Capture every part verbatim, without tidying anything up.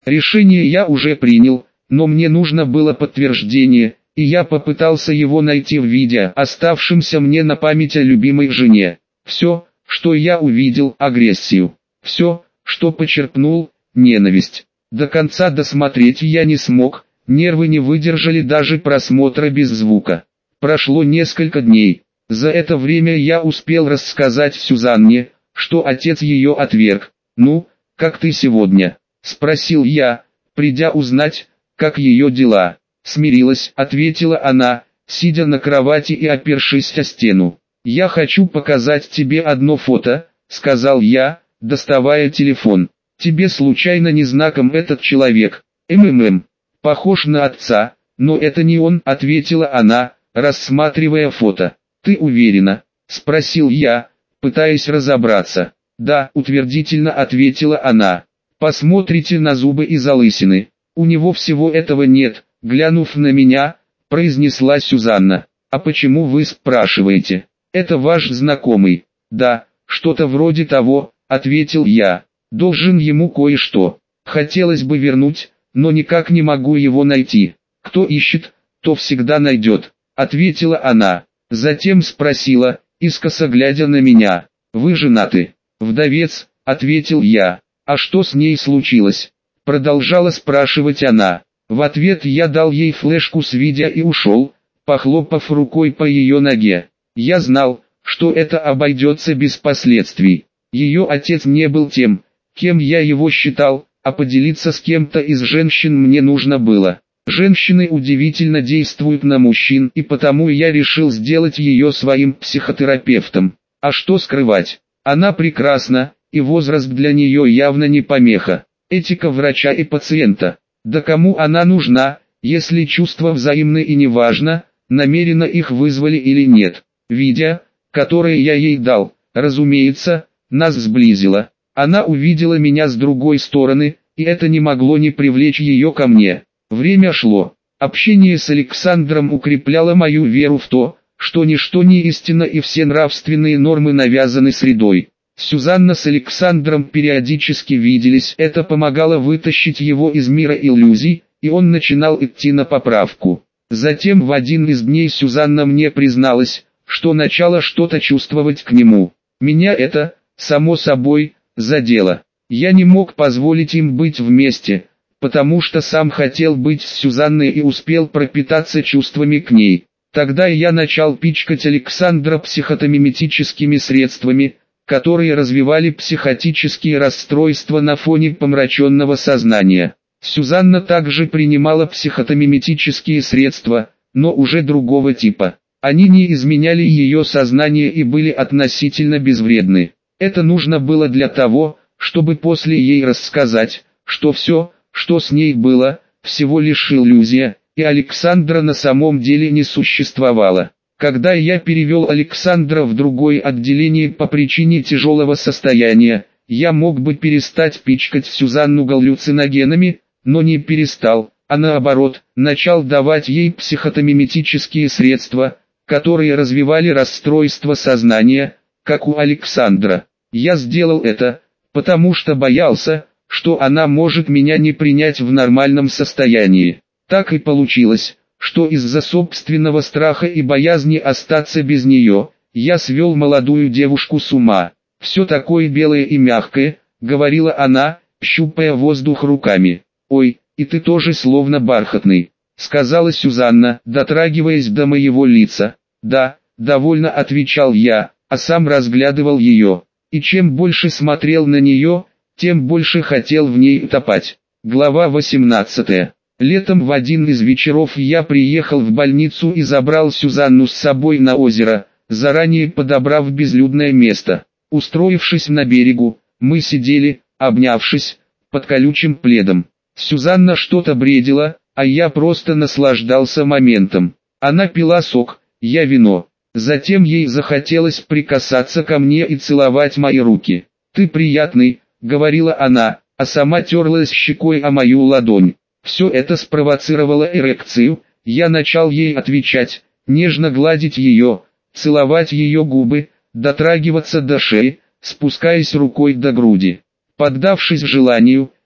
Решение я уже принял, но мне нужно было подтверждение, и я попытался его найти в видео, оставшемся мне на память о любимой жене. Все, что я увидел, агрессию. Все, что почерпнул, ненависть. До конца досмотреть я не смог, нервы не выдержали даже просмотра без звука. Прошло несколько дней. За это время я успел рассказать Сюзанне, что отец ее отверг. «Ну, как ты сегодня?» – спросил я, придя узнать, как ее дела. «Смирилась», – ответила она, сидя на кровати и опершись о стену. «Я хочу показать тебе одно фото», – сказал я, доставая телефон. «Тебе случайно не знаком этот человек?» «МММ. Похож на отца, но это не он», – ответила она, рассматривая фото. «Ты уверена?» – спросил я, пытаясь разобраться. «Да», – утвердительно ответила она. «Посмотрите на зубы и залысины. У него всего этого нет», – глянув на меня, произнесла Сюзанна. «А почему вы спрашиваете? Это ваш знакомый?» «Да, что-то вроде того», – ответил я. «Должен ему кое-что. Хотелось бы вернуть, но никак не могу его найти. Кто ищет, то всегда найдет», – ответила она. Затем спросила, искоса глядя на меня. «Вы женаты?» «Вдовец», — ответил я. «А что с ней случилось?» Продолжала спрашивать она. В ответ я дал ей флешку с видео и ушел, похлопав рукой по ее ноге. Я знал, что это обойдется без последствий. Ее отец не был тем, кем я его считал, а поделиться с кем-то из женщин мне нужно было. Женщины удивительно действуют на мужчин, и потому я решил сделать ее своим психотерапевтом. А что скрывать? Она прекрасна, и возраст для нее явно не помеха. Этика врача и пациента. Да кому она нужна, если чувства взаимны и неважно, намеренно их вызвали или нет. Видео, которое я ей дал, разумеется, нас сблизило. Она увидела меня с другой стороны, и это не могло не привлечь ее ко мне. Время шло. Общение с Александром укрепляло мою веру в то, что ничто не истинно и все нравственные нормы навязаны средой. Сюзанна с Александром периодически виделись, это помогало вытащить его из мира иллюзий, и он начинал идти на поправку. Затем в один из дней Сюзанна мне призналась, что начала что-то чувствовать к нему. Меня это, само собой, задело. Я не мог позволить им быть вместе, потому что сам хотел быть с Сюзанной и успел пропитаться чувствами к ней. Тогда я начал пичкать Александра психотомиметическими средствами, которые развивали психотические расстройства на фоне помраченного сознания. Сюзанна также принимала психотомиметические средства, но уже другого типа. Они не изменяли ее сознание и были относительно безвредны. Это нужно было для того, чтобы после ей рассказать, что все, что с ней было, всего лишь иллюзия, и Александра на самом деле не существовало. Когда я перевел Александра в другое отделение по причине тяжелого состояния, я мог бы перестать пичкать Сюзанну галлюциногенами, но не перестал, а наоборот, начал давать ей психотомиметические средства, которые развивали расстройство сознания, как у Александра. Я сделал это, потому что боялся, что она может меня не принять в нормальном состоянии. Так и получилось, что из-за собственного страха и боязни остаться без нее, я свел молодую девушку с ума. «Все такое белое и мягкое», — говорила она, щупая воздух руками. «Ой, и ты тоже словно бархатный», — сказала Сюзанна, дотрагиваясь до моего лица. «Да», — довольно отвечал я, а сам разглядывал ее. И чем больше смотрел на нее, тем больше хотел в ней утопать. Глава восемнадцатая. Летом в один из вечеров я приехал в больницу и забрал Сюзанну с собой на озеро, заранее подобрав безлюдное место. Устроившись на берегу, мы сидели, обнявшись, под колючим пледом. Сюзанна что-то бредила, а я просто наслаждался моментом. Она пила сок, я вино. Затем ей захотелось прикасаться ко мне и целовать мои руки. «Ты приятный», — говорила она, а сама терлась щекой о мою ладонь. Все это спровоцировало эрекцию, я начал ей отвечать, нежно гладить ее, целовать ее губы, дотрагиваться до шеи, спускаясь рукой до груди. Поддавшись желанию,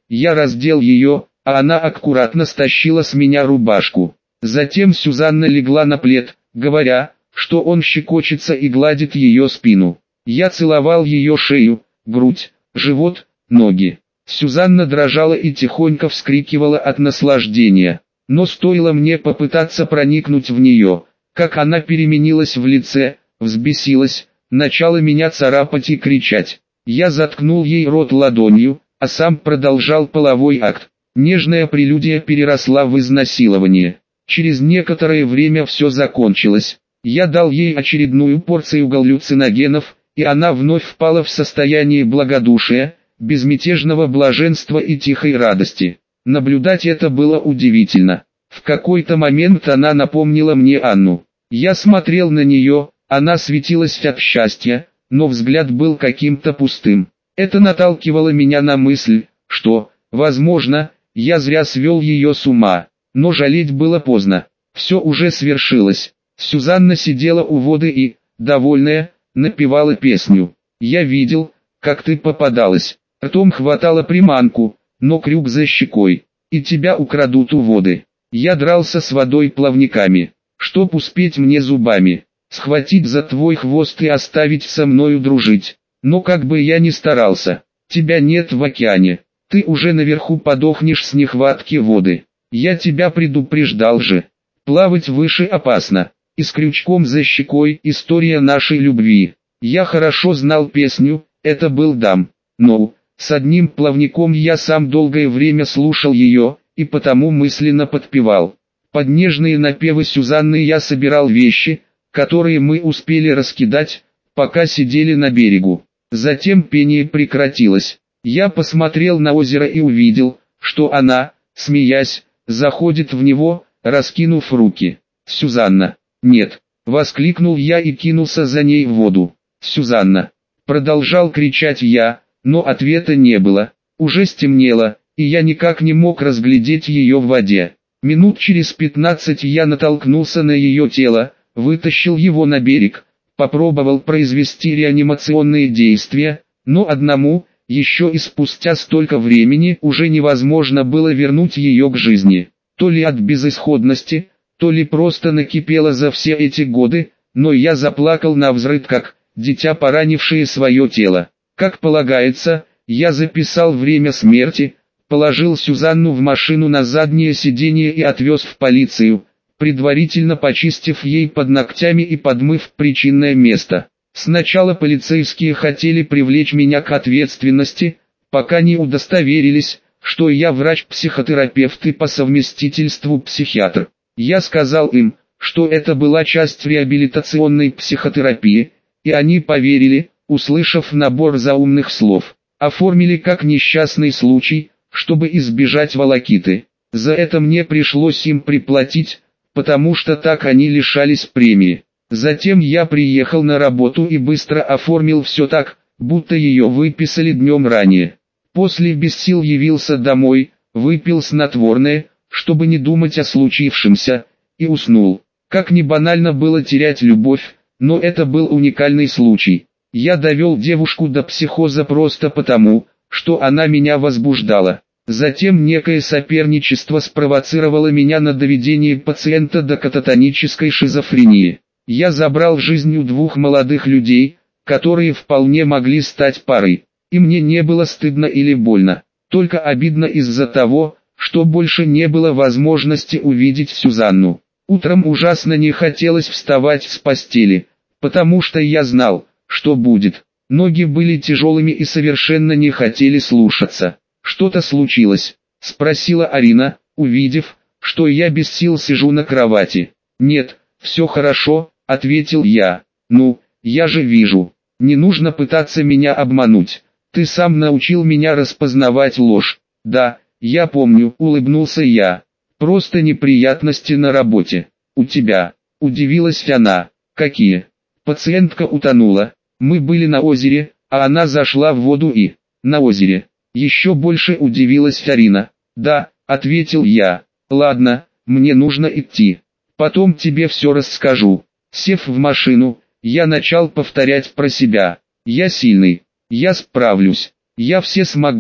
я раздел ее, а она аккуратно стащила с меня рубашку. Затем Сюзанна легла на плед, говоря, что он щекочется и гладит ее спину. Я целовал ее шею, грудь, живот, ноги. Сюзанна дрожала и тихонько вскрикивала от наслаждения. Но стоило мне попытаться проникнуть в нее, как она переменилась в лице, взбесилась, начала меня царапать и кричать. Я заткнул ей рот ладонью, а сам продолжал половой акт. Нежная прелюдия переросла в изнасилование. Через некоторое время все закончилось. Я дал ей очередную порцию галлюциногенов, и она вновь впала в состояние благодушия, безмятежного блаженства и тихой радости. Наблюдать это было удивительно. В какой-то момент она напомнила мне Анну. Я смотрел на нее, она светилась от счастья, но взгляд был каким-то пустым. Это наталкивало меня на мысль, что, возможно, я зря свел ее с ума. Но жалеть было поздно. Все уже свершилось. Сюзанна сидела у воды и, довольная, напевала песню. Я видел, как ты попадалась. Ртом хватала приманку, но крюк за щекой. И тебя украдут у воды. Я дрался с водой плавниками, чтоб успеть мне зубами схватить за твой хвост и оставить со мною дружить. Но как бы я ни старался, тебя нет в океане. Ты уже наверху подохнешь с нехватки воды. Я тебя предупреждал же. Плавать выше опасно. И с крючком за щекой история нашей любви. Я хорошо знал песню, это был Дам. Но, с одним плавником я сам долгое время слушал ее, и потому мысленно подпевал. Под нежные напевы Сюзанны я собирал вещи, которые мы успели раскидать, пока сидели на берегу. Затем пение прекратилось. Я посмотрел на озеро и увидел, что она, смеясь, заходит в него, раскинув руки. «Сюзанна!» «Нет!» — воскликнул я и кинулся за ней в воду. «Сюзанна!» — продолжал кричать я, но ответа не было. Уже стемнело, и я никак не мог разглядеть ее в воде. Минут через пятнадцать я натолкнулся на ее тело, вытащил его на берег, попробовал произвести реанимационные действия, но одному, еще и спустя столько времени уже невозможно было вернуть ее к жизни. То ли от безысходности, то ли просто накипело за все эти годы, но я заплакал навзрыд как дитя, поранившее свое тело. Как полагается, я записал время смерти, положил Сюзанну в машину на заднее сиденье и отвез в полицию, предварительно почистив ей под ногтями и подмыв причинное место. Сначала полицейские хотели привлечь меня к ответственности, пока не удостоверились, что я врач-психотерапевт и по совместительству психиатр. Я сказал им, что это была часть реабилитационной психотерапии, и они поверили, услышав набор заумных слов. Оформили как несчастный случай, чтобы избежать волокиты. За это мне пришлось им приплатить, потому что так они лишались премии. Затем я приехал на работу и быстро оформил все так, будто ее выписали днем ранее. После без сил явился домой, выпил снотворное, чтобы не думать о случившемся, и уснул. Как ни банально было терять любовь, но это был уникальный случай. Я довел девушку до психоза просто потому, что она меня возбуждала. Затем некое соперничество спровоцировало меня на доведение пациента до кататонической шизофрении. Я забрал жизнь у двух молодых людей, которые вполне могли стать парой. И мне не было стыдно или больно, только обидно из-за того, что больше не было возможности увидеть Сюзанну. Утром ужасно не хотелось вставать с постели, потому что я знал, что будет. Ноги были тяжелыми и совершенно не хотели слушаться. «Что-то случилось?» — спросила Арина, увидев, что я без сил сижу на кровати. «Нет, все хорошо», — ответил я. «Ну, я же вижу. Не нужно пытаться меня обмануть. Ты сам научил меня распознавать ложь». «Да, я помню», — улыбнулся я. «Просто неприятности на работе. У тебя?» — удивилась она. «Какие?» «Пациентка утонула. Мы были на озере, а она зашла в воду и...» «На озере». Еще больше удивилась Арина. «Да», — ответил я. «Ладно, мне нужно идти. Потом тебе все расскажу». Сев в машину, я начал повторять про себя. «Я сильный. Я справлюсь. Я все смогу».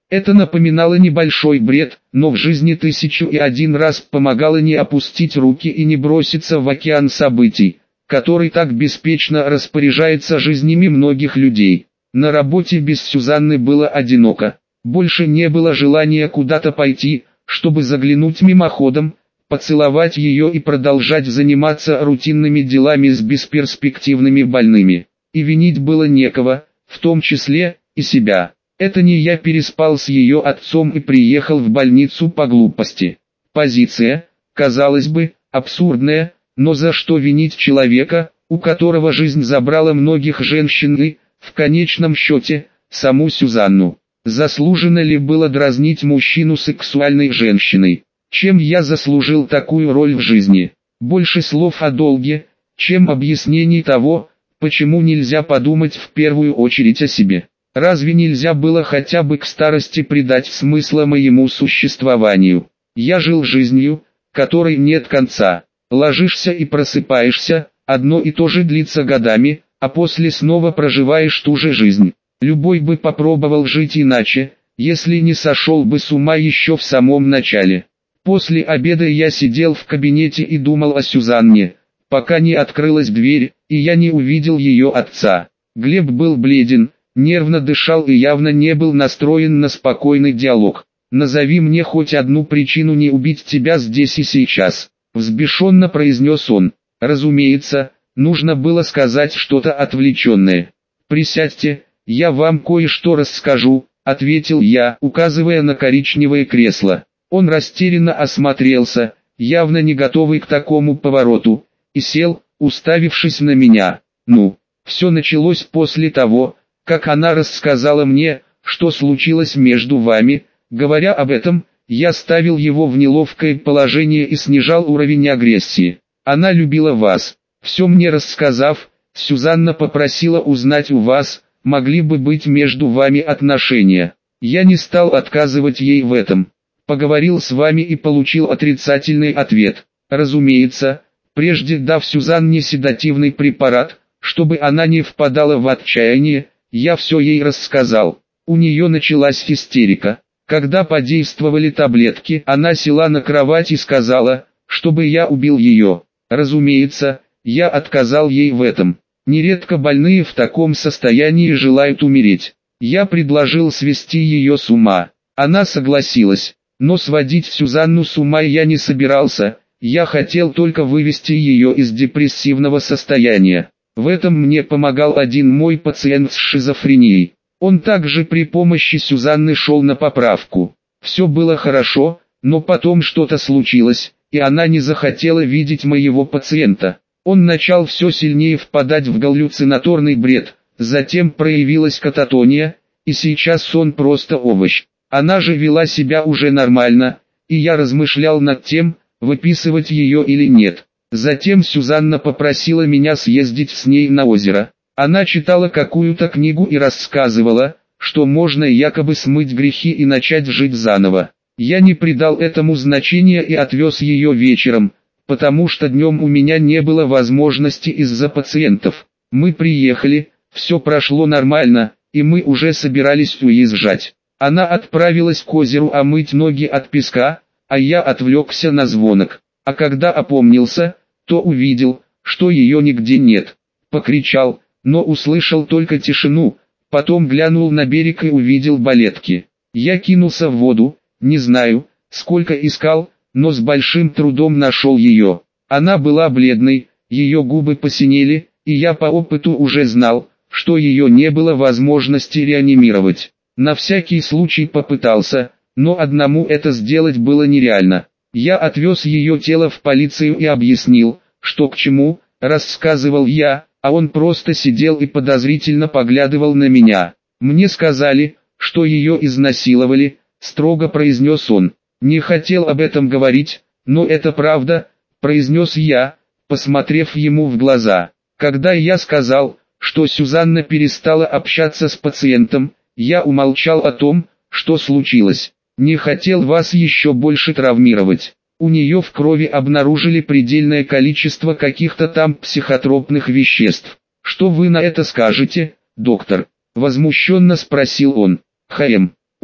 Это напоминало небольшой бред, но в жизни тысячу и один раз помогало не опустить руки и не броситься в океан событий, который так беспечно распоряжается жизнями многих людей. На работе без Сюзанны было одиноко. Больше не было желания куда-то пойти, чтобы заглянуть мимоходом, поцеловать ее и продолжать заниматься рутинными делами с бесперспективными больными. И винить было некого, в том числе и себя. Это не я переспал с ее отцом и приехал в больницу по глупости. Позиция, казалось бы, абсурдная, но за что винить человека, у которого жизнь забрала многих женщин и, в конечном счете, саму Сюзанну? Заслуженно ли было дразнить мужчину сексуальной женщиной? Чем я заслужил такую роль в жизни? Больше слов о долге, чем объяснений того, почему нельзя подумать в первую очередь о себе. Разве нельзя было хотя бы к старости придать смысла моему существованию? Я жил жизнью, которой нет конца. Ложишься и просыпаешься, одно и то же длится годами, а после снова проживаешь ту же жизнь. Любой бы попробовал жить иначе, если не сошел бы с ума еще в самом начале. После обеда я сидел в кабинете и думал о Сюзанне, пока не открылась дверь, и я не увидел ее отца. Глеб был бледен, нервно дышал и явно не был настроен на спокойный диалог. «Назови мне хоть одну причину не убить тебя здесь и сейчас», — взбешенно произнес он. Разумеется, нужно было сказать что-то отвлеченное. «Присядьте, я вам кое-что расскажу», — ответил я, указывая на коричневое кресло. Он растерянно осмотрелся, явно не готовый к такому повороту, и сел, уставившись на меня. «Ну, все началось после того, как она рассказала мне, что случилось между вами. Говоря об этом, я ставил его в неловкое положение и снижал уровень агрессии. Она любила вас. Все мне рассказав, Сюзанна попросила узнать у вас, могли бы быть между вами отношения. Я не стал отказывать ей в этом. Поговорил с вами и получил отрицательный ответ. Разумеется, прежде дав Сюзанне седативный препарат, чтобы она не впадала в отчаяние, я все ей рассказал. У нее началась истерика. Когда подействовали таблетки, она села на кровать и сказала, чтобы я убил ее. Разумеется, я отказал ей в этом. Нередко больные в таком состоянии желают умереть. Я предложил свести ее с ума. Она согласилась, но сводить Сюзанну с ума я не собирался, я хотел только вывести ее из депрессивного состояния. В этом мне помогал один мой пациент с шизофренией. Он также при помощи Сюзанны шел на поправку. Все было хорошо, но потом что-то случилось, и она не захотела видеть моего пациента. Он начал все сильнее впадать в галлюцинаторный бред, затем проявилась кататония, и сейчас он просто овощ. Она же вела себя уже нормально, и я размышлял над тем, выписывать ее или нет. Затем Сюзанна попросила меня съездить с ней на озеро. Она читала какую-то книгу и рассказывала, что можно якобы смыть грехи и начать жить заново. Я не придал этому значения и отвез ее вечером, потому что днем у меня не было возможности из-за пациентов. Мы приехали, все прошло нормально, и мы уже собирались уезжать. Она отправилась к озеру омыть ноги от песка, а я отвлекся на звонок. А когда опомнился, то увидел, что ее нигде нет. Покричал, но услышал только тишину, потом глянул на берег и увидел балетки. Я кинулся в воду, не знаю, сколько искал, но с большим трудом нашел ее. Она была бледной, ее губы посинели, и я по опыту уже знал, что ее не было возможности реанимировать. На всякий случай попытался, но одному это сделать было нереально. Я отвез ее тело в полицию и объяснил, что к чему, рассказывал я, а он просто сидел и подозрительно поглядывал на меня. Мне сказали, что ее изнасиловали, строго произнес он. Не хотел об этом говорить, но это правда, произнес я, посмотрев ему в глаза. Когда я сказал, что Сюзанна перестала общаться с пациентом, я умолчал о том, что случилось. Не хотел вас еще больше травмировать. У нее в крови обнаружили предельное количество каких-то там психотропных веществ. Что вы на это скажете, доктор? Возмущенно спросил он. Хэм.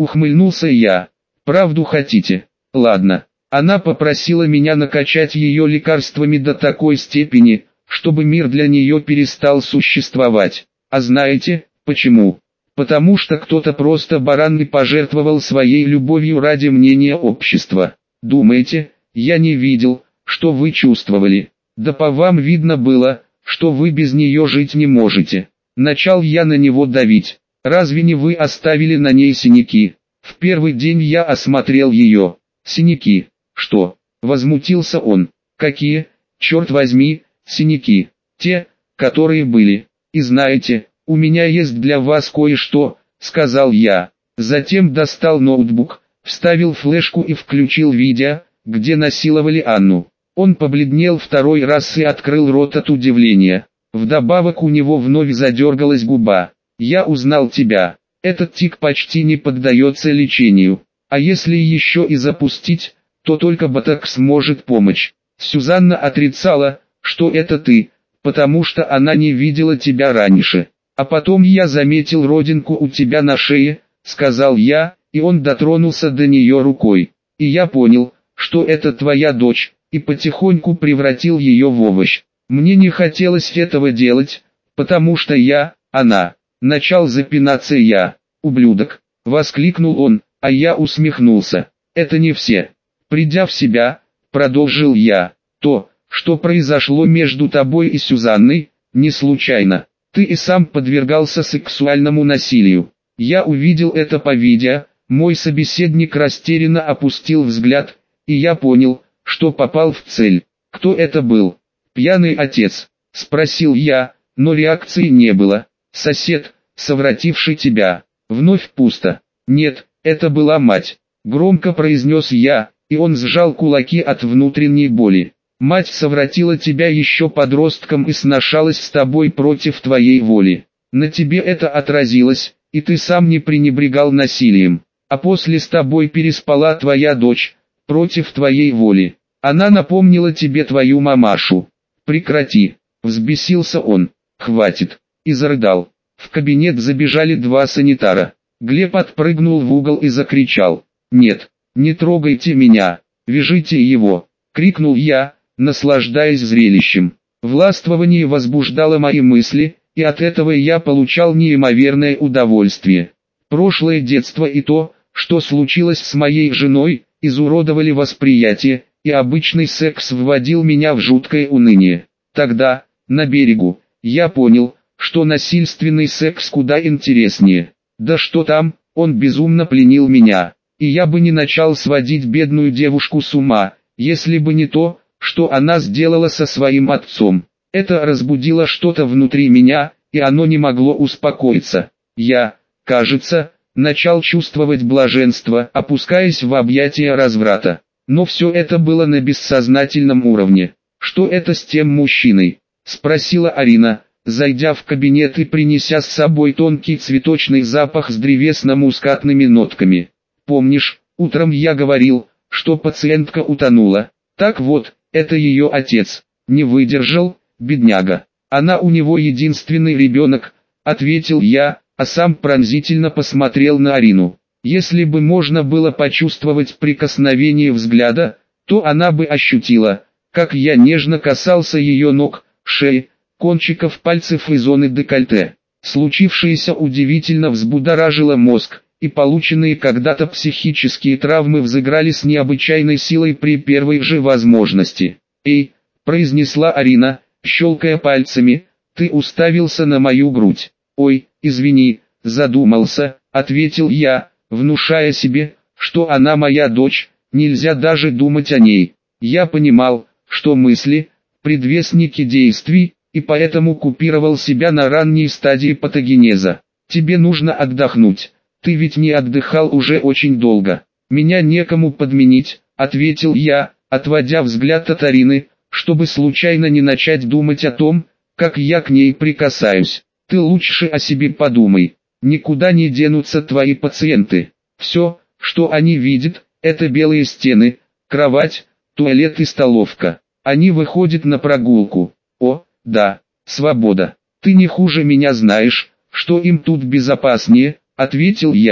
ухмыльнулся я. Правду хотите? Ладно. Она попросила меня накачать ее лекарствами до такой степени, чтобы мир для нее перестал существовать. А знаете, почему? Потому что кто-то просто баран и пожертвовал своей любовью ради мнения общества. Думаете, я не видел, что вы чувствовали? Да по вам видно было, что вы без нее жить не можете. Начал я на него давить. Разве не вы оставили на ней синяки? В первый день я осмотрел ее. Синяки. Что? Возмутился он. Какие, черт возьми, синяки? Те, которые были. И знаете, у меня есть для вас кое-что, сказал я. Затем достал ноутбук, вставил флешку и включил видео, где насиловали Анну. Он побледнел второй раз и открыл рот от удивления. Вдобавок у него вновь задергалась губа. Я узнал тебя. Этот тик почти не поддается лечению. А если еще и запустить, то только ботокс может помочь. Сюзанна отрицала, что это ты, потому что она не видела тебя раньше. А потом я заметил родинку у тебя на шее, сказал я, и он дотронулся до нее рукой. И я понял, что это твоя дочь, и потихоньку превратил ее в овощ. Мне не хотелось этого делать, потому что я, она. Начал запинаться я. Ублюдок, воскликнул он, а я усмехнулся. Это не все. Придя в себя, продолжил я. То, что произошло между тобой и Сюзанной, не случайно. Ты и сам подвергался сексуальному насилию. Я увидел это по видео, мой собеседник растерянно опустил взгляд, и я понял, что попал в цель. Кто это был? Пьяный отец, спросил я, но реакции не было. Сосед, совративший тебя. Вновь пусто. Нет, это была мать. Громко произнес я, и он сжал кулаки от внутренней боли. Мать совратила тебя еще подростком и сношалась с тобой против твоей воли. На тебе это отразилось, и ты сам не пренебрегал насилием. А после с тобой переспала твоя дочь, против твоей воли. Она напомнила тебе твою мамашу. Прекрати, взбесился он. Хватит. И зарыдал. В кабинет забежали два санитара. Глеб отпрыгнул в угол и закричал. «Нет, не трогайте меня, вяжите его!» — крикнул я, наслаждаясь зрелищем. Властвование возбуждало мои мысли, и от этого я получал неимоверное удовольствие. Прошлое детство и то, что случилось с моей женой, изуродовали восприятие, и обычный секс вводил меня в жуткое уныние. Тогда, на берегу, я понял, что насильственный секс куда интереснее. Да что там, он безумно пленил меня, и я бы не начал сводить бедную девушку с ума, если бы не то, что она сделала со своим отцом. Это разбудило что-то внутри меня, и оно не могло успокоиться. Я, кажется, начал чувствовать блаженство, опускаясь в объятия разврата. Но все это было на бессознательном уровне. «Что это с тем мужчиной?» — спросила Арина, зайдя в кабинет и принеся с собой тонкий цветочный запах с древесно-мускатными нотками. «Помнишь, утром я говорил, что пациентка утонула? Так вот, это ее отец. Не выдержал, бедняга. Она у него единственный ребенок», — ответил я, а сам пронзительно посмотрел на Арину. Если бы можно было почувствовать прикосновение взгляда, то она бы ощутила, как я нежно касался ее ног, шеи, кончиков пальцев и зоны декольте. Случившееся удивительно взбудоражило мозг, и полученные когда-то психические травмы взыграли с необычайной силой при первой же возможности. «Эй», — произнесла Арина, щелкая пальцами, — «ты уставился на мою грудь». «Ой, извини, задумался», — ответил я, внушая себе, что она моя дочь, нельзя даже думать о ней. Я понимал, что мысли — предвестники действий, и поэтому купировал себя на ранней стадии патогенеза. «Тебе нужно отдохнуть, ты ведь не отдыхал уже очень долго». «Меня некому подменить», — ответил я, отводя взгляд от Арины, чтобы случайно не начать думать о том, как я к ней прикасаюсь. «Ты лучше о себе подумай, никуда не денутся твои пациенты. Все, что они видят, это белые стены, кровать, туалет и столовка. Они выходят на прогулку. О, да, свобода. Ты не хуже меня знаешь, что им тут безопаснее», — ответил я.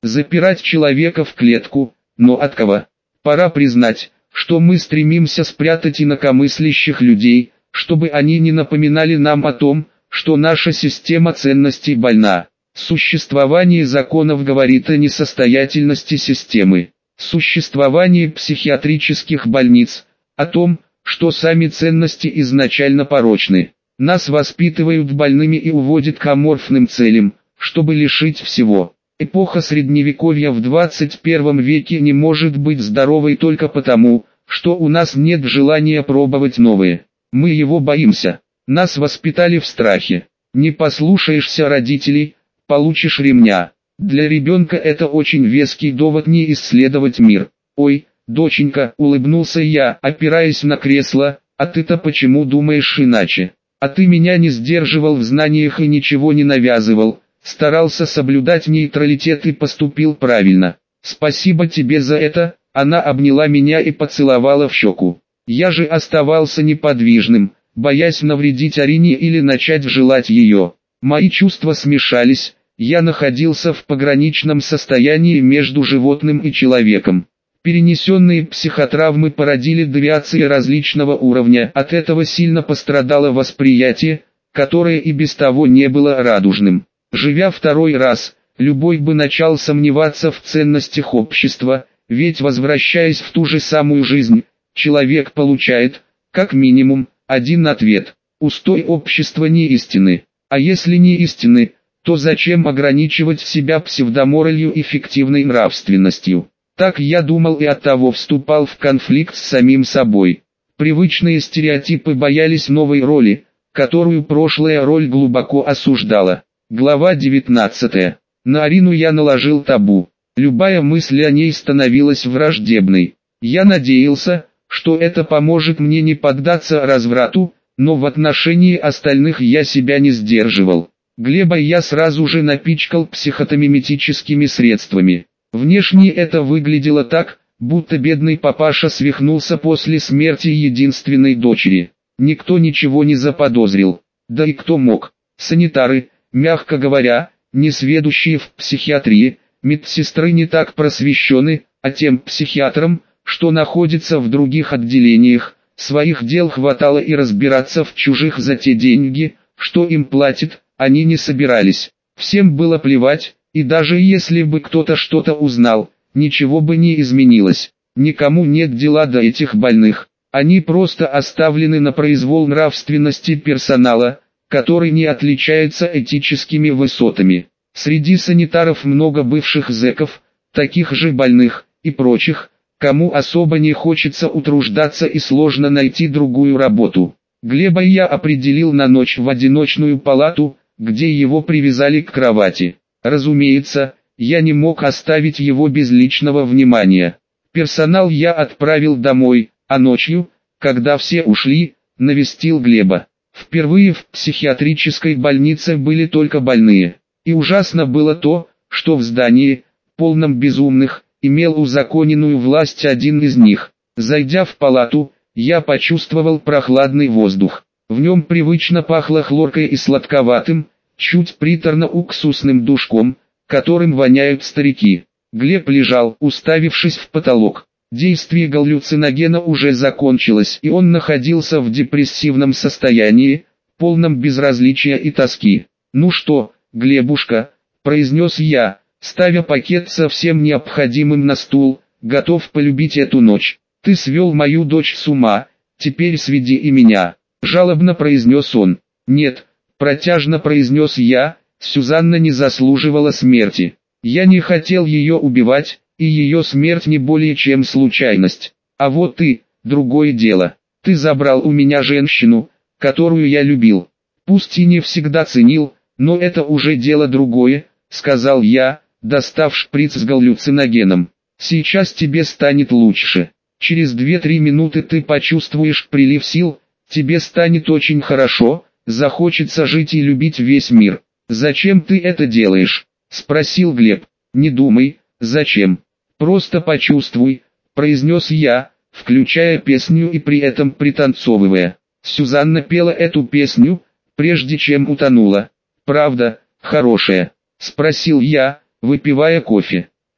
запирать человека в клетку, но от кого? Пора признать, что мы стремимся спрятать инакомыслящих людей, чтобы они не напоминали нам о том, что наша система ценностей больна. Существование законов говорит о несостоятельности системы. Существование психиатрических больниц, о том, что сами ценности изначально порочны. Нас воспитывают больными и уводят к аморфным целям, чтобы лишить всего. Эпоха Средневековья в двадцать первом веке не может быть здоровой только потому, что у нас нет желания пробовать новые. Мы его боимся. Нас воспитали в страхе. Не послушаешься родителей, получишь ремня. Для ребенка это очень веский довод не исследовать мир. «Ой, доченька», — улыбнулся я, опираясь на кресло, — «а ты-то почему думаешь иначе? А ты меня не сдерживал в знаниях и ничего не навязывал, старался соблюдать нейтралитет и поступил правильно. Спасибо тебе за это». Она обняла меня и поцеловала в щеку. Я же оставался неподвижным, боясь навредить Арине или начать желать ее. Мои чувства смешались, я находился в пограничном состоянии между животным и человеком. Перенесенные психотравмы породили девиации различного уровня, от этого сильно пострадало восприятие, которое и без того не было радужным. Живя второй раз, любой бы начал сомневаться в ценностях общества, ведь возвращаясь в ту же самую жизнь, человек получает, как минимум, один ответ: устой общества не истины. А если не истины, то зачем ограничивать себя псевдоморалью и фиктивной нравственностью? Так я думал и оттого вступал в конфликт с самим собой. Привычные стереотипы боялись новой роли, которую прошлая роль глубоко осуждала. Глава девятнадцатая. На Арину я наложил табу. Любая мысль о ней становилась враждебной. Я надеялся, что это поможет мне не поддаться разврату, но в отношении остальных я себя не сдерживал. Глеба я сразу же напичкал психотомиметическими средствами. Внешне это выглядело так, будто бедный папаша свихнулся после смерти единственной дочери. Никто ничего не заподозрил. Да и кто мог? Санитары, мягко говоря, несведущие в психиатрии, медсестры не так просвещены, а тем психиатрам, что находятся в других отделениях, своих дел хватало и разбираться в чужих за те деньги, что им платят, они не собирались. Всем было плевать, и даже если бы кто-то что-то узнал, ничего бы не изменилось. Никому нет дела до этих больных. Они просто оставлены на произвол нравственности персонала, который не отличается этическими высотами. Среди санитаров много бывших зэков, таких же больных, и прочих, кому особо не хочется утруждаться и сложно найти другую работу. Глеба я определил на ночь в одиночную палату, где его привязали к кровати. Разумеется, я не мог оставить его без личного внимания. Персонал я отправил домой, а ночью, когда все ушли, навестил Глеба. Впервые в психиатрической больнице были только больные. И ужасно было то, что в здании, полном безумных, имел узаконенную власть один из них. Зайдя в палату, я почувствовал прохладный воздух. В нем привычно пахло хлоркой и сладковатым, чуть приторно-уксусным душком, которым воняют старики. Глеб лежал, уставившись в потолок. Действие галлюциногена уже закончилось, и он находился в депрессивном состоянии, полном безразличия и тоски. «Ну что, Глебушка», — произнес я, ставя пакет со всем необходимым на стул, — «готов полюбить эту ночь. Ты свел мою дочь с ума, теперь сведи и меня», — жалобно произнес он. «Нет», — протяжно произнес я, — «Сюзанна не заслуживала смерти. Я не хотел ее убивать, и ее смерть не более чем случайность. А вот ты, другое дело. Ты забрал у меня женщину, которую я любил. Пусть и не всегда ценил, но это уже дело другое», — сказал я, достав шприц с галлюциногеном. «Сейчас тебе станет лучше. Через две-три минуты ты почувствуешь прилив сил, тебе станет очень хорошо, захочется жить и любить весь мир». «Зачем ты это делаешь?» — спросил Глеб. «Не думай, зачем. Просто почувствуй», — произнес я, включая песню и при этом пританцовывая. Сюзанна пела эту песню, прежде чем утонула. «Правда, хорошая?» — спросил я, выпивая кофе.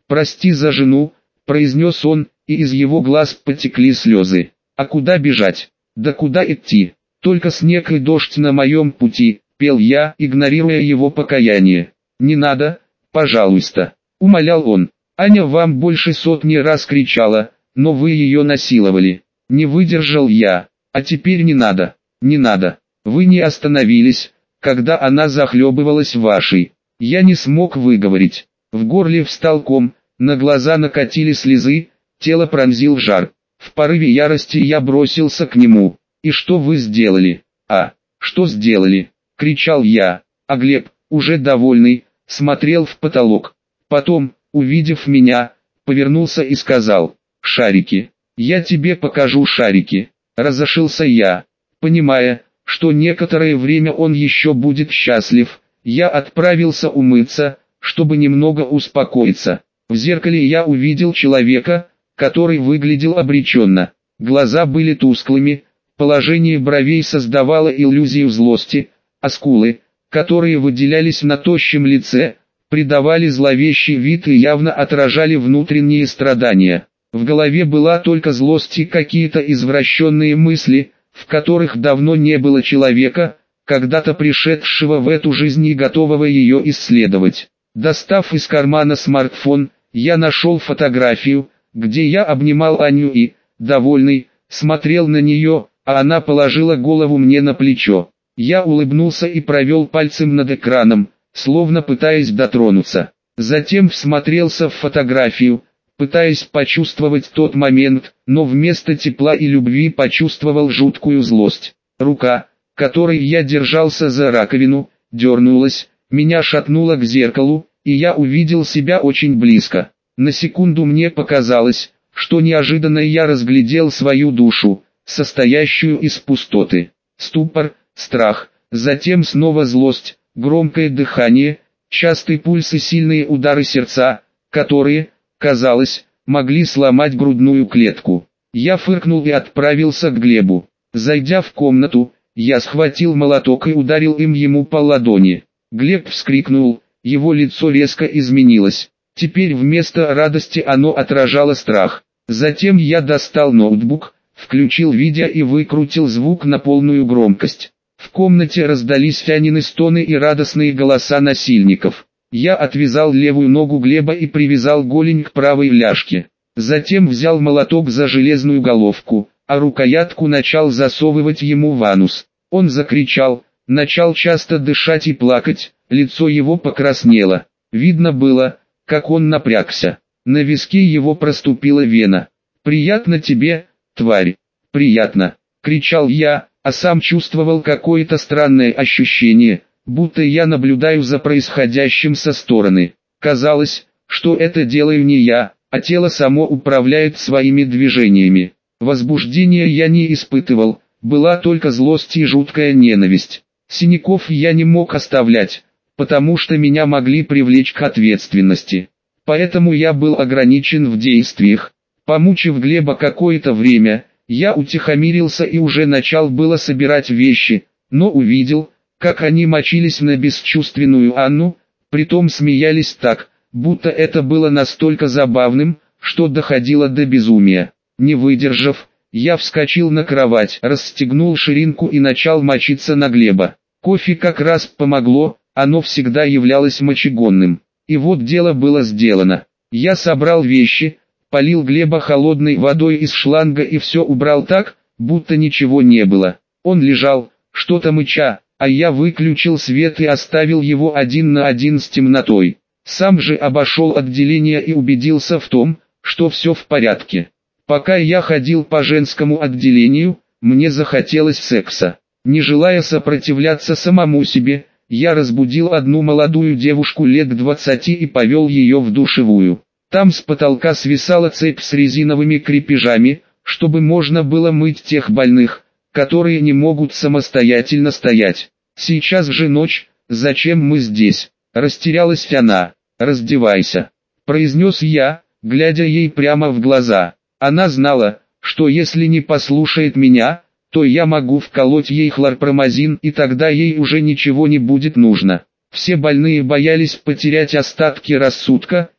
«Прости за жену», — произнес он, и из его глаз потекли слезы. «А куда бежать? Да куда идти? Только снег и дождь на моем пути», — пел я, игнорируя его покаяние. «Не надо, пожалуйста», — умолял он. «Аня вам больше сотни раз кричала, но вы ее насиловали». Не выдержал я. «А теперь не надо, не надо. Вы не остановились, когда она захлебывалась вашей». Я не смог выговорить. В горле встал ком, на глаза накатили слезы, тело пронзил жар. В порыве ярости я бросился к нему. «И что вы сделали?» «А, что сделали?» — кричал я. А Глеб, уже довольный, смотрел в потолок. Потом, увидев меня, повернулся и сказал: «Шарики. Я тебе покажу шарики». Разошелся я. Понимая, что некоторое время он еще будет счастлив, я отправился умыться, чтобы немного успокоиться. В зеркале я увидел человека, который выглядел обреченно. Глаза были тусклыми, положение бровей создавало иллюзию злости, а скулы, которые выделялись на тощем лице, придавали зловещий вид и явно отражали внутренние страдания. В голове была только злость и какие-то извращенные мысли, в которых давно не было человека, когда-то пришедшего в эту жизнь и готового ее исследовать. Достав из кармана смартфон, я нашел фотографию, где я обнимал Аню и, довольный, смотрел на нее, а она положила голову мне на плечо. Я улыбнулся и провел пальцем над экраном, словно пытаясь дотронуться. Затем всмотрелся в фотографию, пытаясь почувствовать тот момент, но вместо тепла и любви почувствовал жуткую злость. Рука, которой я держался за раковину, дернулась, меня шатнуло к зеркалу, и я увидел себя очень близко. На секунду мне показалось, что неожиданно я разглядел свою душу, состоящую из пустоты. Ступор, страх, затем снова злость, громкое дыхание, частый пульс и сильные удары сердца, которые, казалось, могли сломать грудную клетку. Я фыркнул и отправился к Глебу. Зайдя в комнату, я схватил молоток и ударил им ему по ладони. Глеб вскрикнул, его лицо резко изменилось. Теперь вместо радости оно отражало страх. Затем я достал ноутбук, включил видео и выкрутил звук на полную громкость. В комнате раздались Фянины стоны и радостные голоса насильников. Я отвязал левую ногу Глеба и привязал голень к правой ляжке. Затем взял молоток за железную головку, а рукоятку начал засовывать ему в анус. Он закричал, начал часто дышать и плакать, лицо его покраснело. Видно было, как он напрягся. На виске его проступила вена. «Приятно тебе, тварь, приятно!» — кричал я, а сам чувствовал какое-то странное ощущение, будто я наблюдаю за происходящим со стороны. Казалось, что это делаю не я, а тело само управляет своими движениями. Возбуждения я не испытывал, была только злость и жуткая ненависть. Синяков я не мог оставлять, потому что меня могли привлечь к ответственности. Поэтому я был ограничен в действиях. Помучив Глеба какое-то время, я утихомирился и уже начал было собирать вещи, но увидел, как они мочились на бесчувственную Анну, притом смеялись так, будто это было настолько забавным, что доходило до безумия. Не выдержав, я вскочил на кровать, расстегнул ширинку и начал мочиться на Глеба. Кофе как раз помогло, оно всегда являлось мочегонным. И вот дело было сделано. Я собрал вещи, полил Глеба холодной водой из шланга и все убрал так, будто ничего не было. Он лежал, что-то мыча, а я выключил свет и оставил его один на один с темнотой. Сам же обошел отделение и убедился в том, что все в порядке. Пока я ходил по женскому отделению, мне захотелось секса. Не желая сопротивляться самому себе, я разбудил одну молодую девушку лет двадцати и повел ее в душевую. Там с потолка свисала цепь с резиновыми крепежами, чтобы можно было мыть тех больных, которые не могут самостоятельно стоять. «Сейчас же ночь, зачем мы здесь?» — растерялась она. «Раздевайся», — произнес я, глядя ей прямо в глаза. Она знала, что если не послушает меня, то я могу вколоть ей хлорпромазин, и тогда ей уже ничего не будет нужно. Все больные боялись потерять остатки рассудка,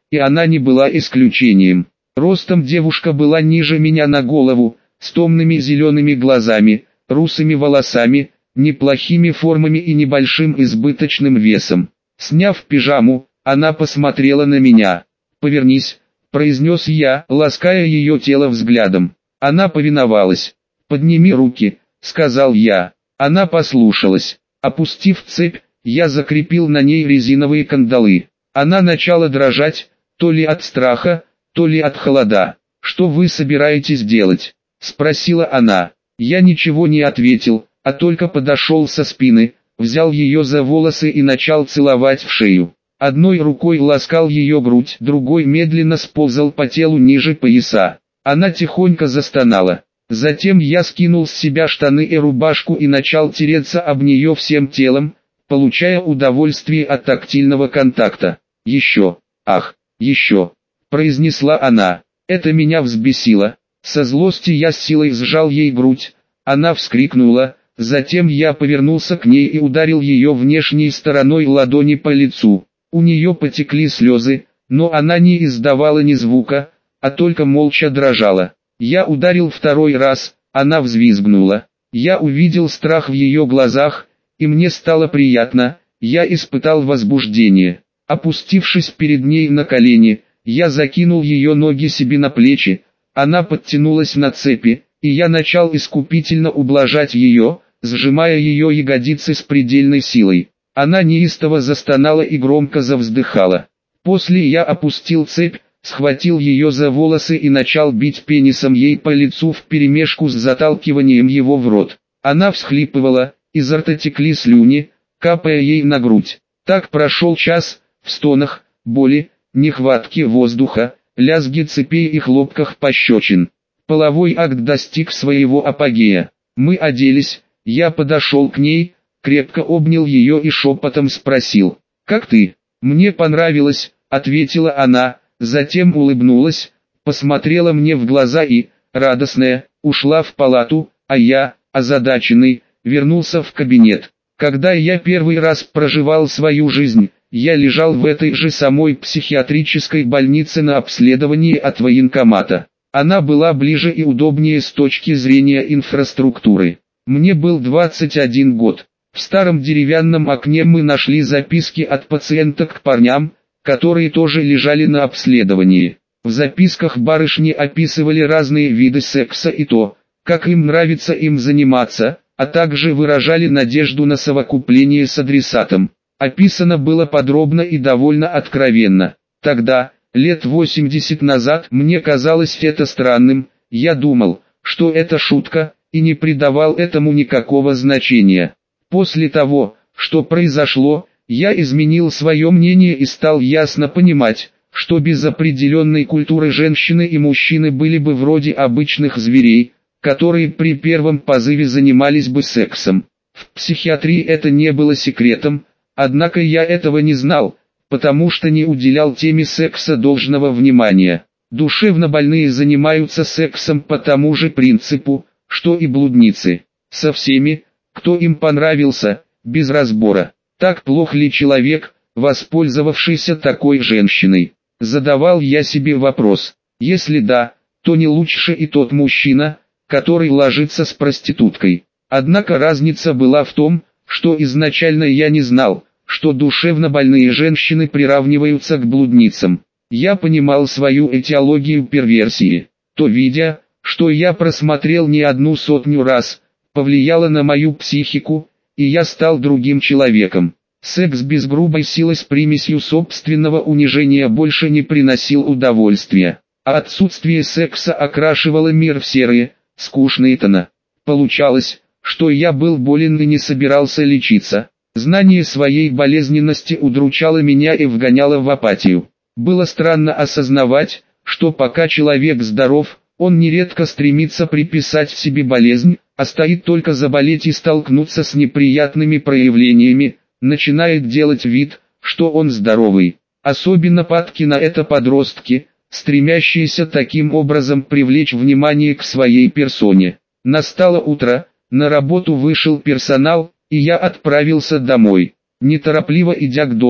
и она не была исключением. Ростом девушка была ниже меня на голову, с томными зелеными глазами, русыми волосами, неплохими формами и небольшим избыточным весом. Сняв пижаму, она посмотрела на меня. «Повернись», — произнес я, лаская ее тело взглядом. Она повиновалась. «Подними руки», — сказал я. Она послушалась. Опустив цепь, я закрепил на ней резиновые кандалы. Она начала дрожать, то ли от страха, то ли от холода. «Что вы собираетесь делать?» — спросила она. Я ничего не ответил, а только подошел со спины, взял ее за волосы и начал целовать в шею. Одной рукой ласкал ее грудь, другой медленно сползал по телу ниже пояса. Она тихонько застонала. Затем я скинул с себя штаны и рубашку и начал тереться об нее всем телом, получая удовольствие от тактильного контакта. «Еще, ах, еще», — произнесла она. Это меня взбесило. Со злости я с силой сжал ей грудь. Она вскрикнула, затем я повернулся к ней и ударил ее внешней стороной ладони по лицу. У нее потекли слезы, но она не издавала ни звука, а только молча дрожала. Я ударил второй раз, она взвизгнула. Я увидел страх в ее глазах, и мне стало приятно, я испытал возбуждение. Опустившись перед ней на колени, я закинул ее ноги себе на плечи, она подтянулась на цепи, и я начал искупительно ублажать ее, сжимая ее ягодицы с предельной силой. Она неистово застонала и громко завздыхала. После я опустил цепь, схватил ее за волосы и начал бить пенисом ей по лицу вперемешку с заталкиванием его в рот. Она всхлипывала, изо рта текли слюни, капая ей на грудь. Так прошел час, в стонах, боли, нехватке воздуха, лязге цепей и хлопках пощечин. Половой акт достиг своего апогея. Мы оделись, я подошел к ней, крепко обнял ее и шепотом спросил: «Как ты?» «Мне понравилось», — ответила она, затем улыбнулась, посмотрела мне в глаза и, радостная, ушла в палату, а я, озадаченный, вернулся в кабинет. Когда я первый раз проживал свою жизнь, я лежал в этой же самой психиатрической больнице на обследовании от военкомата. Она была ближе и удобнее с точки зрения инфраструктуры. Мне был двадцать один год. В старом деревянном окне мы нашли записки от пациенток к парням, которые тоже лежали на обследовании. В записках барышни описывали разные виды секса и то, как им нравится им заниматься, а также выражали надежду на совокупление с адресатом. Описано было подробно и довольно откровенно. Тогда, лет восемьдесят назад, мне казалось это странным, я думал, что это шутка, и не придавал этому никакого значения. После того, что произошло, я изменил свое мнение и стал ясно понимать, что без определенной культуры женщины и мужчины были бы вроде обычных зверей, которые при первом позыве занимались бы сексом. В психиатрии это не было секретом, однако я этого не знал, потому что не уделял теме секса должного внимания. Душевно больные занимаются сексом по тому же принципу, что и блудницы. Со всеми, кто им понравился, без разбора. Так плох ли человек, воспользовавшийся такой женщиной? Задавал я себе вопрос. Если да, то не лучше и тот мужчина, который ложится с проституткой. Однако разница была в том, что изначально я не знал, что душевно больные женщины приравниваются к блудницам. Я понимал свою этиологию перверсии. То видя, что я просмотрел не одну сотню раз, повлияло на мою психику, и я стал другим человеком. Секс без грубой силы с примесью собственного унижения больше не приносил удовольствия, а отсутствие секса окрашивало мир в серые, скучные тона. Получалось, что я был болен и не собирался лечиться. Знание своей болезненности удручало меня и вгоняло в апатию. Было странно осознавать, что пока человек здоров, он нередко стремится приписать себе болезнь, а стоит только заболеть и столкнуться с неприятными проявлениями, начинает делать вид, что он здоровый. Особенно падки на это подростки, стремящиеся таким образом привлечь внимание к своей персоне. Настало утро, на работу вышел персонал, и я отправился домой. Неторопливо идя к дому,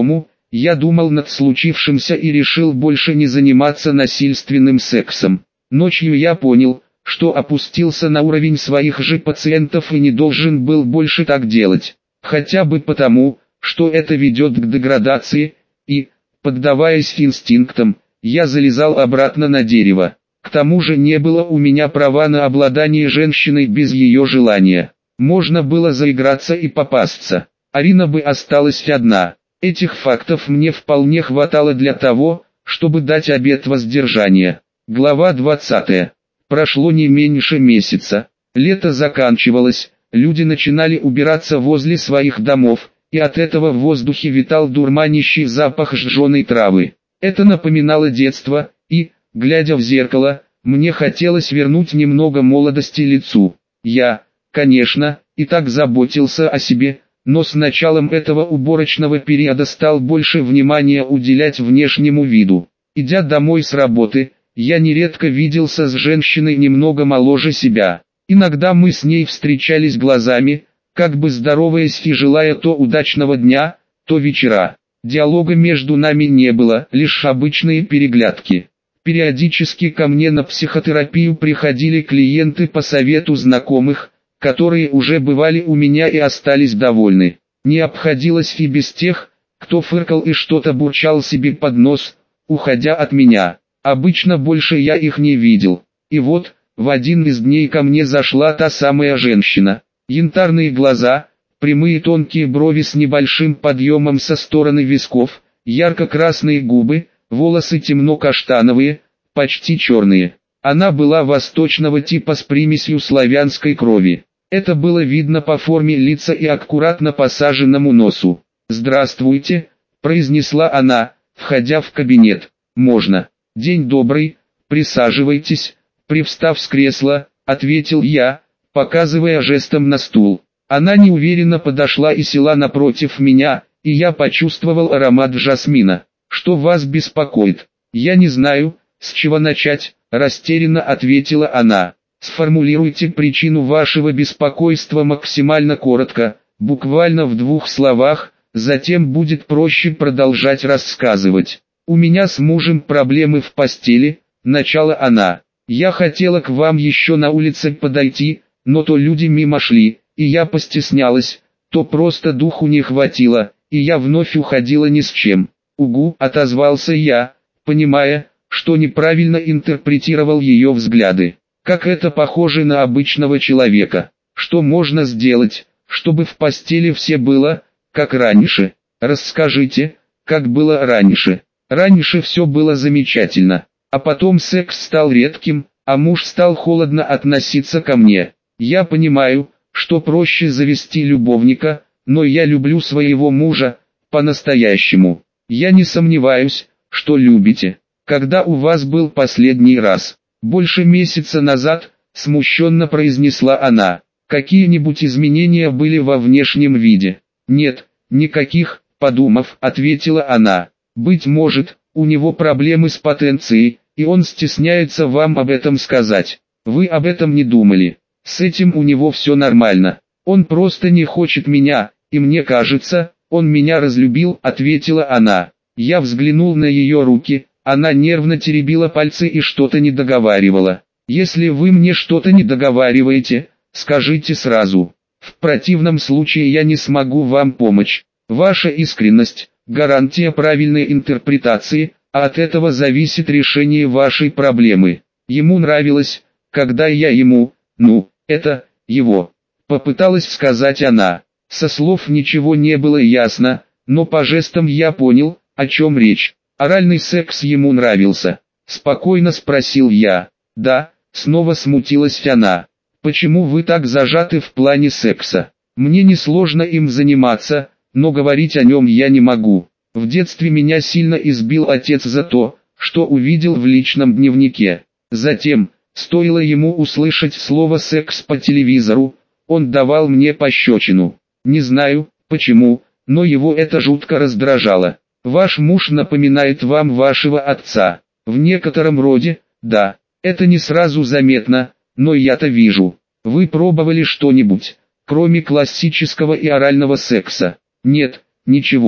Я думал над случившимся и решил больше не заниматься насильственным сексом. Ночью я понял, что опустился на уровень своих же пациентов и не должен был больше так делать. Хотя бы потому, что это ведет к деградации, и, поддаваясь инстинктам, я залезал обратно на дерево. К тому же не было у меня права на обладание женщиной без ее желания. Можно было заиграться и попасться. Арина бы осталась одна. Этих фактов мне вполне хватало для того, чтобы дать обет воздержания. Глава двадцатая. Прошло не меньше месяца. Лето заканчивалось, люди начинали убираться возле своих домов, и от этого в воздухе витал дурманящий запах сжженной травы. Это напоминало детство, и, глядя в зеркало, мне хотелось вернуть немного молодости лицу. Я, конечно, и так заботился о себе, но с началом этого уборочного периода стал больше внимания уделять внешнему виду. Идя домой с работы, я нередко виделся с женщиной немного моложе себя. Иногда мы с ней встречались глазами, как бы здороваясь и желая то удачного дня, то вечера. Диалога между нами не было, лишь обычные переглядки. Периодически ко мне на психотерапию приходили клиенты по совету знакомых, которые уже бывали у меня и остались довольны. Не обходилось и без тех, кто фыркал и что-то бурчал себе под нос, уходя от меня. Обычно больше я их не видел. И вот, в один из дней ко мне зашла та самая женщина. Янтарные глаза, прямые тонкие брови с небольшим подъемом со стороны висков, ярко-красные губы, волосы темно-каштановые, почти черные. Она была восточного типа с примесью славянской крови. Это было видно по форме лица и аккуратно посаженному носу. «Здравствуйте», — произнесла она, входя в кабинет. «Можно». «День добрый, присаживайтесь», — привстав с кресла, ответил я, показывая жестом на стул. Она неуверенно подошла и села напротив меня, и я почувствовал аромат жасмина. «Что вас беспокоит?» «Я не знаю, с чего начать», — растерянно ответила она. «Сформулируйте причину вашего беспокойства максимально коротко, буквально в двух словах, затем будет проще продолжать рассказывать». «У меня с мужем проблемы в постели», — начала она. «Я хотела к вам еще на улице подойти, но то люди мимо шли, и я постеснялась, то просто духу не хватило, и я вновь уходила ни с чем». «Угу», — отозвался я, понимая, что неправильно интерпретировал ее взгляды. «Как это похоже на обычного человека? Что можно сделать, чтобы в постели все было, как раньше? Расскажите, как было раньше». «Раньше все было замечательно, а потом секс стал редким, а муж стал холодно относиться ко мне. Я понимаю, что проще завести любовника, но я люблю своего мужа, по-настоящему. Я не сомневаюсь, что любите. Когда у вас был последний раз?» «Больше месяца назад», — смущенно произнесла она. «Какие-нибудь изменения были во внешнем виде?» «Нет, никаких», — подумав, ответила она. «Быть может, у него проблемы с потенцией, и он стесняется вам об этом сказать. Вы об этом не думали. С этим у него все нормально. Он просто не хочет меня, и мне кажется, он меня разлюбил», — ответила она. Я взглянул на ее руки, она нервно теребила пальцы и что-то не договаривала. «Если вы мне что-то не договариваете, скажите сразу. В противном случае я не смогу вам помочь. Ваша искренность — гарантия правильной интерпретации, а от этого зависит решение вашей проблемы». Ему нравилось, когда я ему, ну, это, его, попыталась сказать она. Со слов ничего не было ясно, но по жестам я понял, о чем речь. «Оральный секс ему нравился?» — спокойно спросил я. «Да», — снова смутилась она. «Почему вы так зажаты в плане секса? Мне несложно им заниматься, но говорить о нем я не могу. В детстве меня сильно избил отец за то, что увидел в личном дневнике. Затем, стоило ему услышать слово «секс» по телевизору, он давал мне пощечину. Не знаю, почему, но его это жутко раздражало. Ваш муж напоминает вам вашего отца. В некотором роде, да, это не сразу заметно, но я-то вижу. Вы пробовали что-нибудь, кроме классического и орального секса?» «Нет, ничего.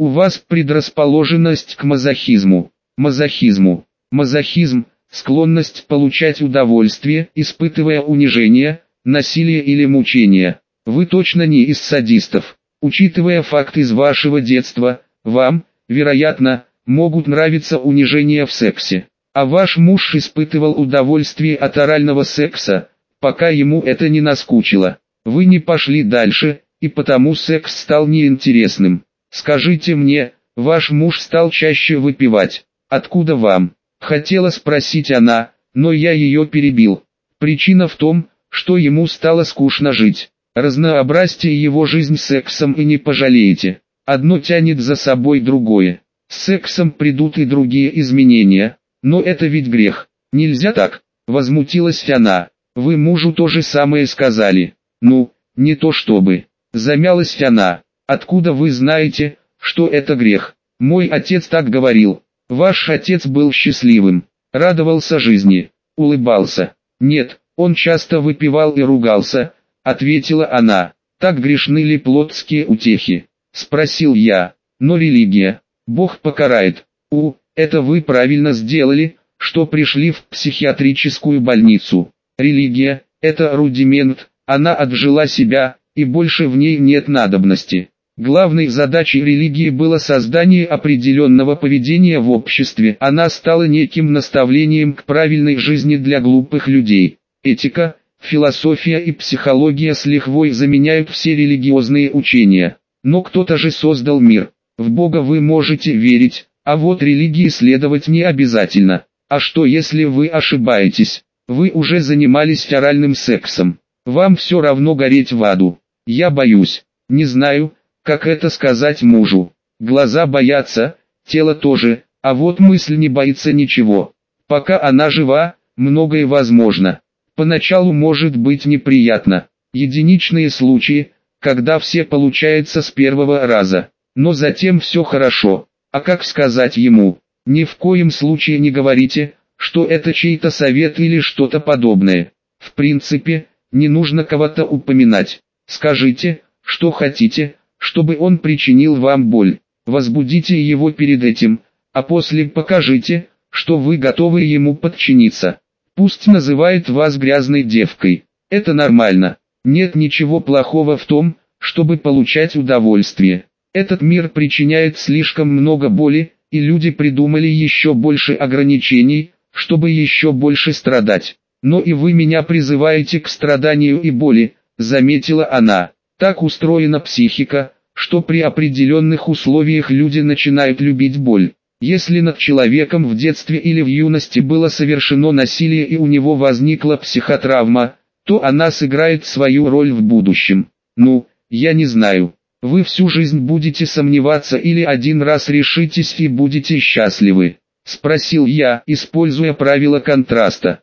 У вас предрасположенность к мазохизму. Мазохизму. Мазохизм – склонность получать удовольствие, испытывая унижение, насилие или мучение. Вы точно не из садистов. Учитывая факт из вашего детства, вам, вероятно, могут нравиться унижения в сексе. А ваш муж испытывал удовольствие от орального секса, пока ему это не наскучило. Вы не пошли дальше, и потому секс стал неинтересным. Скажите мне, ваш муж стал чаще выпивать. Откуда вам? Хотела спросить она, но я ее перебил. Причина в том, что ему стало скучно жить. Разнообразьте его жизнь сексом и не пожалеете. Одно тянет за собой другое. С сексом придут и другие изменения. Но это ведь грех. Нельзя так. Возмутилась она. Вы мужу то же самое сказали. Ну, не то чтобы. Замялась она. Откуда вы знаете, что это грех? Мой отец так говорил. Ваш отец был счастливым. Радовался жизни. Улыбался. Нет, он часто выпивал и ругался, ответила она. Так грешны ли плотские утехи? Спросил я. Но религия. Бог покарает. У, это вы правильно сделали, что пришли в психиатрическую больницу. Религия – это рудимент, она отжила себя, и больше в ней нет надобности. Главной задачей религии было создание определенного поведения в обществе. Она стала неким наставлением к правильной жизни для глупых людей. Этика, философия и психология с лихвой заменяют все религиозные учения. Но кто-то же создал мир. В Бога вы можете верить, а вот религии следовать не обязательно. А что если вы ошибаетесь? Вы уже занимались оральным сексом. Вам все равно гореть в аду. Я боюсь. Не знаю, как это сказать мужу. Глаза боятся, тело тоже, а вот мысль не боится ничего. Пока она жива, многое возможно. Поначалу может быть неприятно. Единичные случаи, когда все получается с первого раза. Но затем все хорошо. А как сказать ему? Ни в коем случае не говорите, что это чей-то совет или что-то подобное. В принципе, не нужно кого-то упоминать. Скажите, что хотите, чтобы он причинил вам боль. Возбудите его перед этим, а после покажите, что вы готовы ему подчиниться. Пусть называет вас грязной девкой. Это нормально. Нет ничего плохого в том, чтобы получать удовольствие. Этот мир причиняет слишком много боли, и люди придумали еще больше ограничений, чтобы еще больше страдать. Но и вы меня призываете к страданию и боли, заметила она. Так устроена психика, что при определенных условиях люди начинают любить боль. Если над человеком в детстве или в юности было совершено насилие и у него возникла психотравма, то она сыграет свою роль в будущем. Ну, я не знаю. Вы всю жизнь будете сомневаться или один раз решитесь и будете счастливы? Спросил я, используя правило контраста.